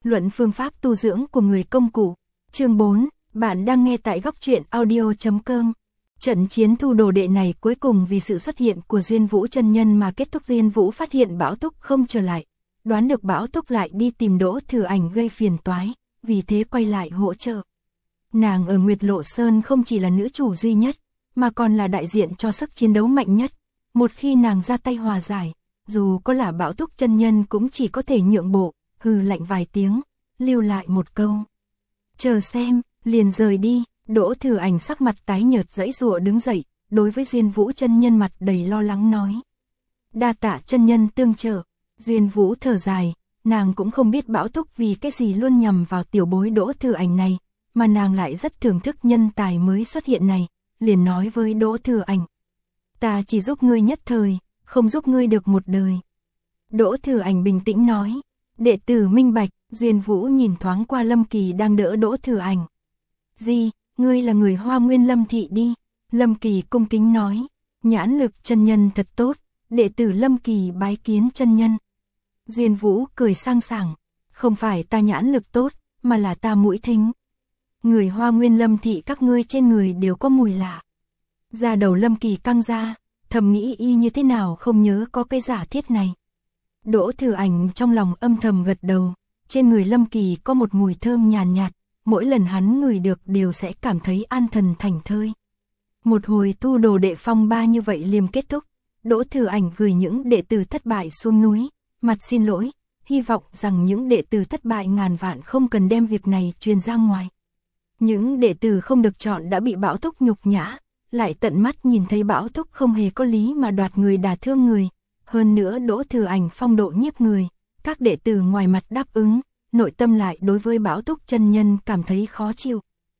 Luận phương pháp tu dưỡng của người công cụ. Chương 4, bạn đang nghe tại góc truyện audio.com. Trận chiến thu đồ đệ này cuối cùng vì sự xuất hiện của Duyên Vũ chân nhân mà kết thúc. Duyên Vũ phát hiện Bảo Túc không trở lại, đoán được Bảo Túc lại đi tìm Đỗ Thừa Ảnh gây phiền toái, vì thế quay lại hỗ trợ. Nàng ở Nguyệt Lộ Sơn không chỉ là nữ chủ duy nhất, mà còn là đại diện cho sức chiến đấu mạnh nhất. Một khi nàng ra tay hòa giải, dù có là Bảo Túc chân nhân cũng chỉ có thể nhượng bộ, hừ lạnh vài tiếng, lưu lại một câu: chờ xem, liền rời đi. Đỗ Thừa Ảnh sắc mặt tái nhợt giãy giụa đứng dậy, đối với Duyên Vũ chân nhân mặt đầy lo lắng nói: đa tạ chân nhân tương trợ. Duyên Vũ thở dài, nàng cũng không biết Bảo Túc vì cái gì luôn nhằm vào tiểu bối Đỗ Thừa Ảnh này, mà nàng lại rất thưởng thức nhân tài mới xuất hiện này, liền nói với Đỗ Thừa Ảnh: ta chỉ giúp ngươi nhất thời, không giúp ngươi được một đời. Đỗ Thừa Ảnh bình tĩnh nói: đệ tử minh bạch. Duyên Vũ nhìn thoáng qua Lâm Kỳ đang đỡ Đỗ Thừa Ảnh. Gì, ngươi là người Hoa Nguyên Lâm thị đi? Lâm Kỳ cung kính nói: nhãn lực chân nhân thật tốt, đệ tử Lâm Kỳ bái kiến chân nhân. Duyên Vũ cười sang sảng: không phải ta nhãn lực tốt, mà là ta mũi thính. Người Hoa Nguyên Lâm thị các ngươi trên người đều có mùi lạ. Da đầu Lâm Kỳ căng ra, thầm nghĩ y như thế nào không nhớ có cái giả thiết này. Đỗ Thừa Ảnh trong lòng âm thầm gật đầu, trên người Lâm Kỳ có một mùi thơm nhàn nhạt, mỗi lần hắn ngửi được đều sẽ cảm thấy an thần thảnh thơi. Một hồi thu đồ đệ phong ba như vậy liền kết thúc, Đỗ Thừa Ảnh gửi những đệ tử thất bại xuống núi, mặt xin lỗi, hy vọng rằng những đệ tử thất bại ngàn vạn không cần đem việc này truyền ra ngoài. Những đệ tử không được chọn đã bị Bảo Túc nhục nhã, lại tận mắt nhìn thấy Bảo Túc không hề có lý mà đoạt người đả thương người. Hơn nữa Đỗ Thừa Ảnh phong độ nhiếp người, các đệ tử ngoài mặt đáp ứng, nội tâm lại đối với Bảo Túc chân nhân cảm thấy khó chịu.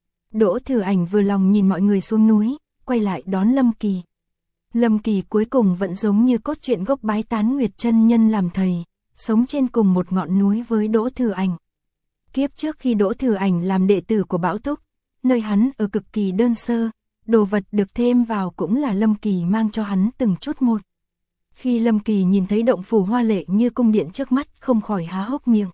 Đỗ Thừa Ảnh vừa lòng nhìn mọi người xuống núi, quay lại đón Lâm Kỳ. Lâm Kỳ cuối cùng vẫn giống như cốt truyện gốc bái tán Nguyệt chân nhân làm thầy, sống trên cùng một ngọn núi với Đỗ Thừa Ảnh. Kiếp trước khi Đỗ Thừa Ảnh làm đệ tử của Bảo Túc, nơi hắn ở cực kỳ đơn sơ, đồ vật được thêm vào cũng là Lâm Kỳ mang cho hắn từng chút một. Khi Lâm Kỳ nhìn thấy động phủ hoa lệ như cung điện trước mắt không khỏi há hốc miệng.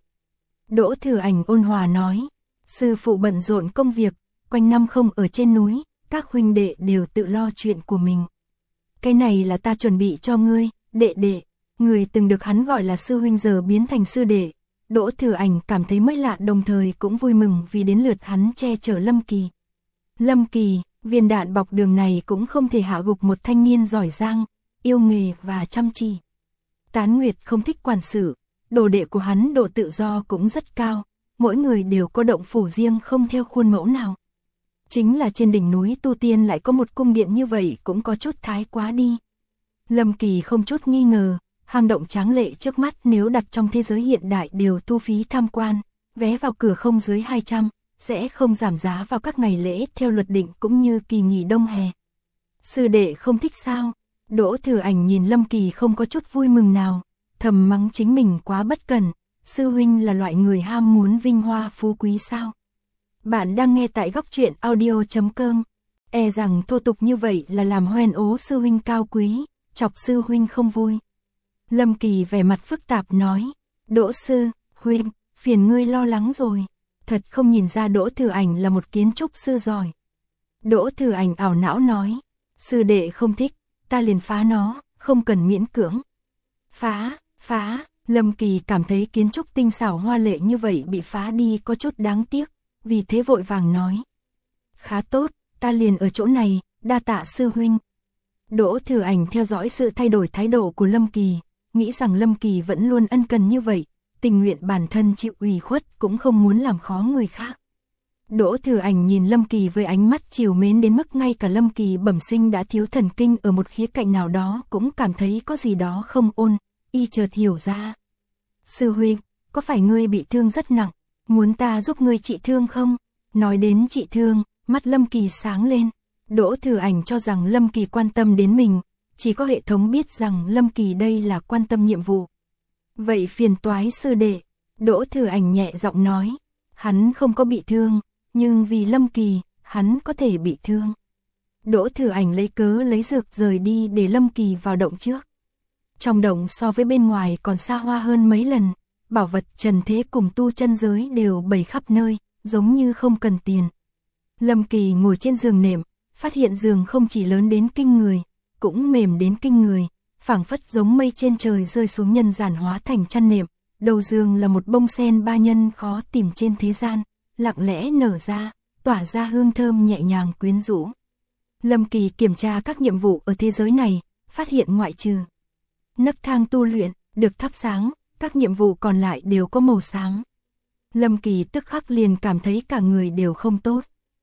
Đỗ Thừa Ảnh ôn hòa nói: sư phụ bận rộn công việc, quanh năm không ở trên núi, các huynh đệ đều tự lo chuyện của mình. Cái này là ta chuẩn bị cho ngươi, đệ đệ. Người từng được hắn gọi là sư huynh giờ biến thành sư đệ. Đỗ Thừa Ảnh cảm thấy mới lạ, đồng thời cũng vui mừng vì đến lượt hắn che chở Lâm Kỳ. Lâm Kỳ, viên đạn bọc đường này cũng không thể hạ gục một thanh niên giỏi giang, yêu nghề và chăm chỉ. Tán Nguyệt không thích quản sự, đồ đệ của hắn độ tự do cũng rất cao, mỗi người đều có động phủ riêng không theo khuôn mẫu nào. Chính là trên đỉnh núi tu tiên lại có một cung điện như vậy cũng có chút thái quá đi. Lâm Kỳ không chút nghi ngờ, hang động tráng lệ trước mắt nếu đặt trong thế giới hiện đại đều thu phí tham quan, vé vào cửa không dưới 200, sẽ không giảm giá vào các ngày lễ theo luật định cũng như kỳ nghỉ đông hè. Sư đệ không thích sao? Đỗ Thừa Ảnh nhìn Lâm Kỳ không có chút vui mừng nào, thầm mắng chính mình quá bất cẩn. Sư huynh là loại người ham muốn vinh hoa phú quý sao? Bạn đang nghe tại góc truyện audio.com. E rằng thô tục như vậy là làm hoen ố sư huynh cao quý, chọc sư huynh không vui. Lâm Kỳ vẻ mặt phức tạp nói: Đỗ sư huynh, phiền ngươi lo lắng rồi. Thật không nhìn ra Đỗ Thừa Ảnh là một kiến trúc sư giỏi. Đỗ Thừa Ảnh ảo não nói: sư đệ không thích, ta liền phá nó, không cần miễn cưỡng. Phá. Lâm Kỳ cảm thấy kiến trúc tinh xảo hoa lệ như vậy bị phá đi có chút đáng tiếc, vì thế vội vàng nói: khá tốt, ta liền ở chỗ này, đa tạ sư huynh. Đỗ Thừa Ảnh theo dõi sự thay đổi thái độ của Lâm Kỳ, nghĩ rằng Lâm Kỳ vẫn luôn ân cần như vậy, tình nguyện bản thân chịu ủy khuất cũng không muốn làm khó người khác. Đỗ Thừa Ảnh nhìn Lâm Kỳ với ánh mắt trìu mến đến mức ngay cả Lâm Kỳ bẩm sinh đã thiếu thần kinh ở một khía cạnh nào đó cũng cảm thấy có gì đó không ổn, y chợt hiểu ra. Sư huynh, có phải ngươi bị thương rất nặng, muốn ta giúp ngươi trị thương không? Nói đến trị thương, mắt Lâm Kỳ sáng lên. Đỗ Thừa Ảnh cho rằng Lâm Kỳ quan tâm đến mình, chỉ có hệ thống biết rằng Lâm Kỳ đây là quan tâm nhiệm vụ. Vậy phiền toái sư đệ. Đỗ Thừa Ảnh nhẹ giọng nói: hắn không có bị thương, nhưng vì Lâm Kỳ, hắn có thể bị thương. Đỗ Thừa Ảnh lấy cớ lấy dược rời đi để Lâm Kỳ vào động trước. Trong động so với bên ngoài còn xa hoa hơn mấy lần, bảo vật trần thế cùng tu chân giới đều bày khắp nơi, giống như không cần tiền. Lâm Kỳ ngồi trên giường nệm, phát hiện giường không chỉ lớn đến kinh người, cũng mềm đến kinh người, phảng phất giống mây trên trời rơi xuống nhân gian hóa thành chăn nệm. Đầu giường là một bông sen ba nhân khó tìm trên thế gian, lặng lẽ nở ra, tỏa ra hương thơm nhẹ nhàng quyến rũ. Lâm Kỳ kiểm tra các nhiệm vụ ở thế giới này, phát hiện ngoại trừ nấc thang tu luyện được thắp sáng, các nhiệm vụ còn lại đều có màu sáng. Lâm Kỳ tức khắc liền cảm thấy cả người đều không tốt.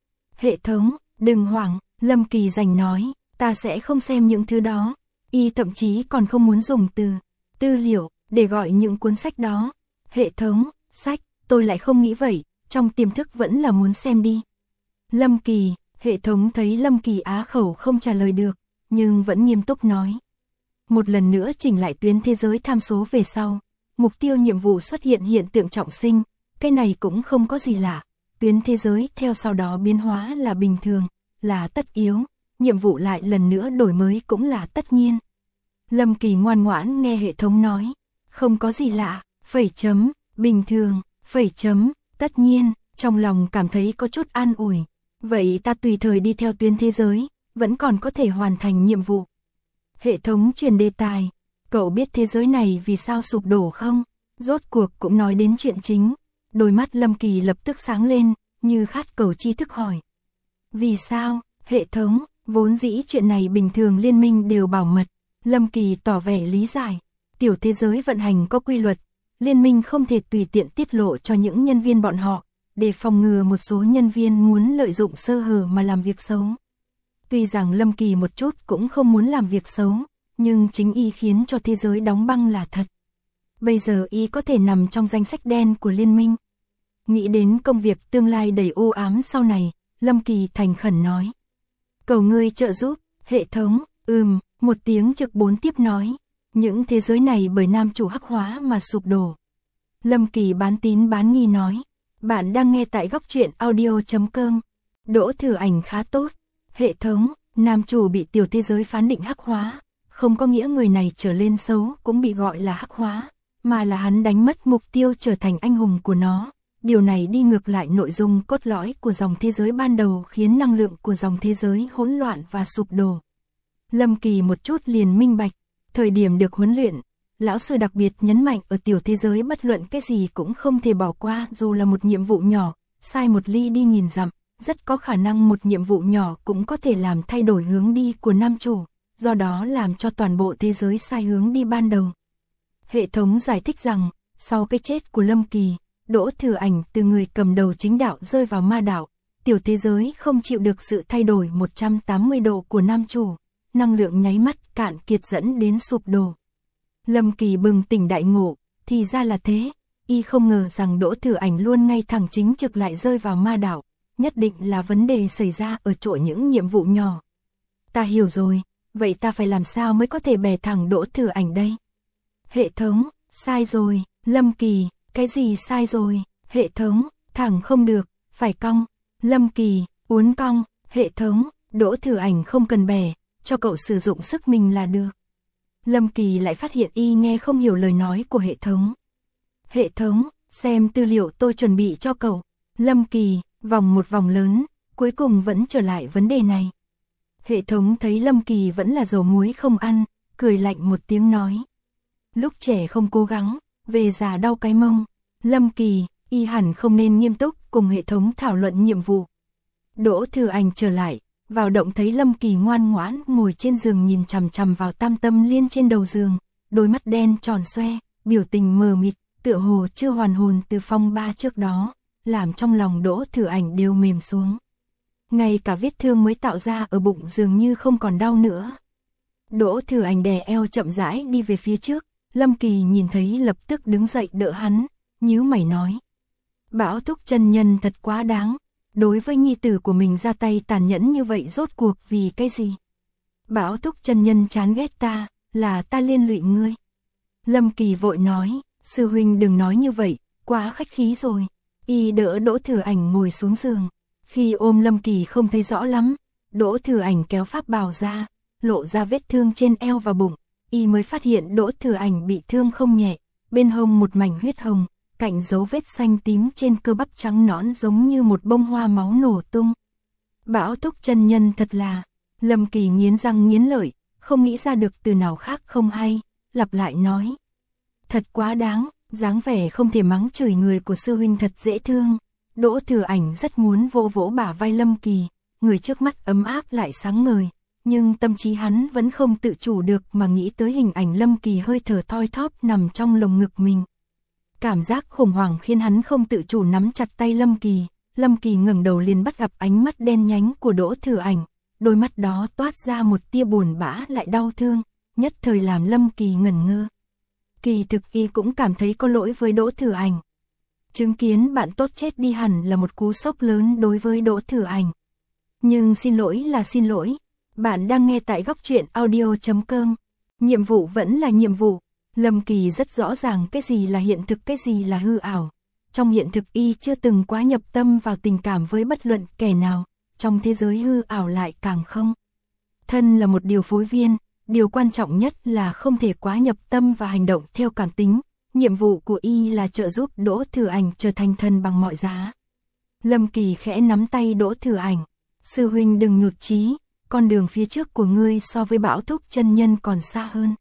Hệ thống, đừng hoảng, Lâm Kỳ giành nói, ta sẽ không xem những thứ đó. Y thậm chí còn không muốn dùng từ tư liệu để gọi những cuốn sách đó. Hệ thống, sách, tôi lại không nghĩ vậy, trong tiềm thức vẫn là muốn xem đi. Lâm Kỳ, hệ thống thấy Lâm Kỳ á khẩu không trả lời được, nhưng vẫn nghiêm túc nói. Một lần nữa chỉnh lại tuyến thế giới tham số về sau, mục tiêu nhiệm vụ xuất hiện hiện tượng trọng sinh, cái này cũng không có gì lạ. Tuyến thế giới theo sau đó biến hóa là bình thường, là tất yếu, nhiệm vụ lại lần nữa đổi mới cũng là tất nhiên. Lâm Kỳ ngoan ngoãn nghe hệ thống nói, không có gì lạ, phẩy chấm, bình thường, phẩy chấm, tất nhiên, trong lòng cảm thấy có chút an ủi. Vậy ta tùy thời đi theo tuyến thế giới, vẫn còn có thể hoàn thành nhiệm vụ. Hệ thống truyền đề tài, cậu biết thế giới này vì sao sụp đổ không? Rốt cuộc cũng nói đến chuyện chính. Đôi mắt Lâm Kỳ lập tức sáng lên, như khát cầu tri thức hỏi. Vì sao? Hệ thống, vốn dĩ chuyện này bình thường liên minh đều bảo mật. Lâm Kỳ tỏ vẻ lý giải. Tiểu thế giới vận hành có quy luật, liên minh không thể tùy tiện tiết lộ cho những nhân viên bọn họ, để phòng ngừa một số nhân viên muốn lợi dụng sơ hở mà làm việc xấu. Tuy rằng Lâm Kỳ một chút cũng không muốn làm việc xấu, nhưng chính y khiến cho thế giới đóng băng là thật. Bây giờ y có thể nằm trong danh sách đen của liên minh. Nghĩ đến công việc tương lai đầy u ám sau này, Lâm Kỳ thành khẩn nói. Cầu ngươi trợ giúp, hệ thống, một tiếng trực bốn tiếp nói. Những thế giới này bởi nam chủ hắc hóa mà sụp đổ. Lâm Kỳ bán tín bán nghi nói. Bạn đang nghe tại góc truyện audio.com. Đỗ Thừa Ảnh khá tốt. Hệ thống, nam chủ bị tiểu thế giới phán định hắc hóa. Không có nghĩa người này trở lên xấu cũng bị gọi là hắc hóa, mà là hắn đánh mất mục tiêu trở thành anh hùng của nó. Điều này đi ngược lại nội dung cốt lõi của dòng thế giới ban đầu, khiến năng lượng của dòng thế giới hỗn loạn và sụp đổ. Lâm Kỳ một chút liền minh bạch, thời điểm được huấn luyện, lão sư đặc biệt nhấn mạnh ở tiểu thế giới bất luận cái gì cũng không thể bỏ qua, dù là một nhiệm vụ nhỏ, sai một ly đi nghìn dặm, rất có khả năng một nhiệm vụ nhỏ cũng có thể làm thay đổi hướng đi của nam chủ, do đó làm cho toàn bộ thế giới sai hướng đi ban đầu. Hệ thống giải thích rằng, sau cái chết của Lâm Kỳ, Đỗ Thừa Ảnh từ người cầm đầu chính đạo rơi vào ma đạo, tiểu thế giới không chịu được sự thay đổi 180 độ của nam chủ, năng lượng nháy mắt cạn kiệt dẫn đến sụp đổ. Lâm Kỳ bừng tỉnh đại ngộ, thì ra là thế, y không ngờ rằng Đỗ Thừa Ảnh luôn ngay thẳng chính trực lại rơi vào ma đạo, nhất định là vấn đề xảy ra ở chỗ những nhiệm vụ nhỏ. Ta hiểu rồi, vậy ta phải làm sao mới có thể bè thẳng Đỗ Thừa Ảnh đây? Hệ thống, sai rồi, Lâm Kỳ, cái gì sai rồi? Hệ thống, thẳng không được, phải cong. Lâm Kỳ, uốn cong, hệ thống, Đỗ Thừa Ảnh không cần bè, cho cậu sử dụng sức mình là được. Lâm Kỳ lại phát hiện y nghe không hiểu lời nói của hệ thống. Hệ thống, xem tư liệu tôi chuẩn bị cho cậu. Lâm Kỳ, vòng một vòng lớn, cuối cùng vẫn trở lại vấn đề này. Hệ thống thấy Lâm Kỳ vẫn là dầu muối không ăn, cười lạnh một tiếng nói. Lúc trẻ không cố gắng, về già đau cái mông. Lâm Kỳ, y hẳn không nên nghiêm túc cùng hệ thống thảo luận nhiệm vụ. Đỗ Thừa Ảnh trở lại, vào động thấy Lâm Kỳ ngoan ngoãn ngồi trên giường nhìn chằm chằm vào tam tâm liên trên đầu giường, đôi mắt đen tròn xoe, biểu tình mờ mịt, tựa hồ chưa hoàn hồn từ phong ba trước đó, làm trong lòng Đỗ Thừa Ảnh đều mềm xuống. Ngay cả vết thương mới tạo ra ở bụng dường như không còn đau nữa. Đỗ Thừa Ảnh đè eo chậm rãi đi về phía trước, Lâm Kỳ nhìn thấy lập tức đứng dậy đỡ hắn, nhíu mày nói. Bảo Thúc chân nhân thật quá đáng, đối với nhi tử của mình ra tay tàn nhẫn như vậy rốt cuộc vì cái gì? Bảo Thúc chân nhân chán ghét ta, là ta liên lụy ngươi. Lâm Kỳ vội nói, sư huynh đừng nói như vậy, quá khách khí rồi. Y đỡ Đỗ Thừa Ảnh ngồi xuống giường, khi ôm Lâm Kỳ không thấy rõ lắm, Đỗ Thừa Ảnh kéo pháp bào ra, lộ ra vết thương trên eo và bụng, y mới phát hiện Đỗ Thừa Ảnh bị thương không nhẹ, bên hông một mảnh huyết hồng, cạnh dấu vết xanh tím trên cơ bắp trắng nõn giống như một bông hoa máu nổ tung. Bảo Thúc chân nhân thật là, Lâm Kỳ nghiến răng nghiến lợi, không nghĩ ra được từ nào khác không hay, lặp lại nói. Thật quá đáng, dáng vẻ không thể mắng chửi người của sư huynh thật dễ thương. Đỗ Thừa Ảnh rất muốn vỗ vỗ bả vai Lâm Kỳ, người trước mắt ấm áp lại sáng ngời, nhưng tâm trí hắn vẫn không tự chủ được mà nghĩ tới hình ảnh Lâm Kỳ hơi thở thoi thóp nằm trong lồng ngực mình. Cảm giác khủng hoảng khiến hắn không tự chủ nắm chặt tay Lâm Kỳ. Lâm Kỳ ngẩng đầu liền bắt gặp ánh mắt đen nhánh của Đỗ Thừa Ảnh, đôi mắt đó toát ra một tia buồn bã lại đau thương, nhất thời làm Lâm Kỳ ngẩn ngơ. Kỳ thực y cũng cảm thấy có lỗi với Đỗ Thừa Ảnh. Chứng kiến bạn tốt chết đi hẳn là một cú sốc lớn đối với Đỗ Thừa Ảnh. Nhưng xin lỗi là xin lỗi, bạn đang nghe tại Góc Truyện Audio.com. Nhiệm vụ vẫn là nhiệm vụ. Lâm Kỳ rất rõ ràng cái gì là hiện thực, cái gì là hư ảo. Trong hiện thực y chưa từng quá nhập tâm vào tình cảm với bất luận kẻ nào, trong thế giới hư ảo lại càng không. Thân là một điều phối viên, điều quan trọng nhất là không thể quá nhập tâm và hành động theo cảm tính. Nhiệm vụ của y là trợ giúp Đỗ Thừa Ảnh trở thành thần bằng mọi giá. Lâm Kỳ khẽ nắm tay Đỗ Thừa Ảnh. Sư huynh đừng nhụt chí, con đường phía trước của ngươi so với Bảo Thúc chân nhân còn xa hơn.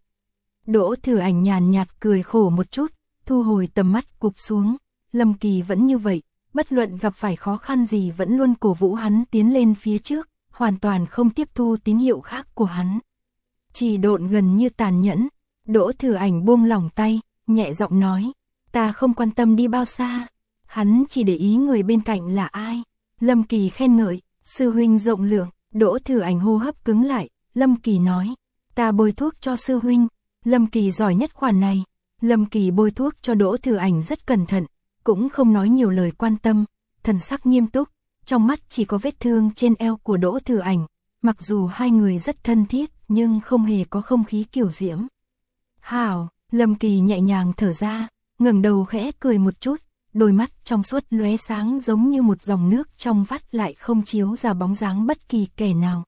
Đỗ Thừa Ảnh nhàn nhạt cười khổ một chút, thu hồi tầm mắt cụp xuống. Lâm Kỳ vẫn như vậy, bất luận gặp phải khó khăn gì vẫn luôn cổ vũ hắn tiến lên phía trước, hoàn toàn không tiếp thu tín hiệu khác của hắn. Chỉ độn gần như tàn nhẫn, Đỗ Thừa Ảnh buông lỏng tay, nhẹ giọng nói, ta không quan tâm đi bao xa, hắn chỉ để ý người bên cạnh là ai. Lâm Kỳ khen ngợi, sư huynh rộng lượng. Đỗ Thừa Ảnh hô hấp cứng lại, Lâm Kỳ nói, ta bôi thuốc cho sư huynh. Lâm Kỳ giỏi nhất khoản này. Lâm Kỳ bôi thuốc cho Đỗ Thừa Ảnh rất cẩn thận, cũng không nói nhiều lời quan tâm, thần sắc nghiêm túc, trong mắt chỉ có vết thương trên eo của Đỗ Thừa Ảnh. Mặc dù hai người rất thân thiết, nhưng không hề có không khí kiều diễm. Hảo, Lâm Kỳ nhẹ nhàng thở ra, ngẩng đầu khẽ cười một chút, đôi mắt trong suốt lóe sáng giống như một dòng nước trong vắt lại không chiếu ra bóng dáng bất kỳ kẻ nào.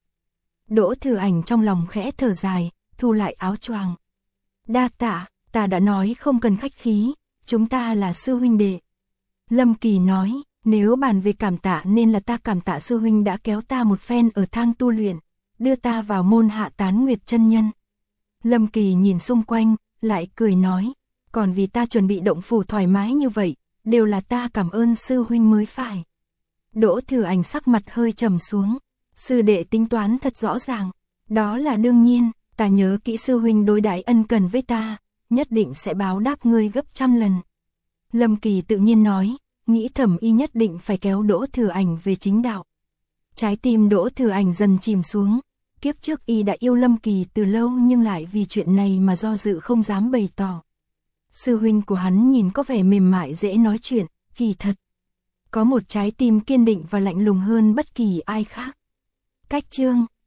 Đỗ Thừa Ảnh trong lòng khẽ thở dài, thu lại áo choàng. Đa tạ, ta đã nói không cần khách khí, chúng ta là sư huynh đệ. Lâm Kỳ nói, nếu bàn về cảm tạ nên là ta cảm tạ sư huynh đã kéo ta một phen ở thang tu luyện, đưa ta vào môn Hạ Tán Nguyệt chân nhân. Lâm Kỳ nhìn xung quanh, lại cười nói, còn vì ta chuẩn bị động phủ thoải mái như vậy, đều là ta cảm ơn sư huynh mới phải. Đỗ Thừa Ảnh sắc mặt hơi trầm xuống, sư đệ tính toán thật rõ ràng, đó là đương nhiên, ta nhớ kỹ sư huynh đối đãi ân cần với ta, nhất định sẽ báo đáp ngươi gấp trăm lần. Lâm Kỳ tự nhiên nói, nghĩ thầm y nhất định phải kéo Đỗ Thừa Ảnh về chính đạo. Trái tim Đỗ Thừa Ảnh dần chìm xuống, kiếp trước y đã yêu Lâm Kỳ từ lâu nhưng lại vì chuyện này mà do dự không dám bày tỏ. Sư huynh của hắn nhìn có vẻ mềm mại dễ nói chuyện, kỳ thật có một trái tim kiên định và lạnh lùng hơn bất kỳ ai khác. Cách chương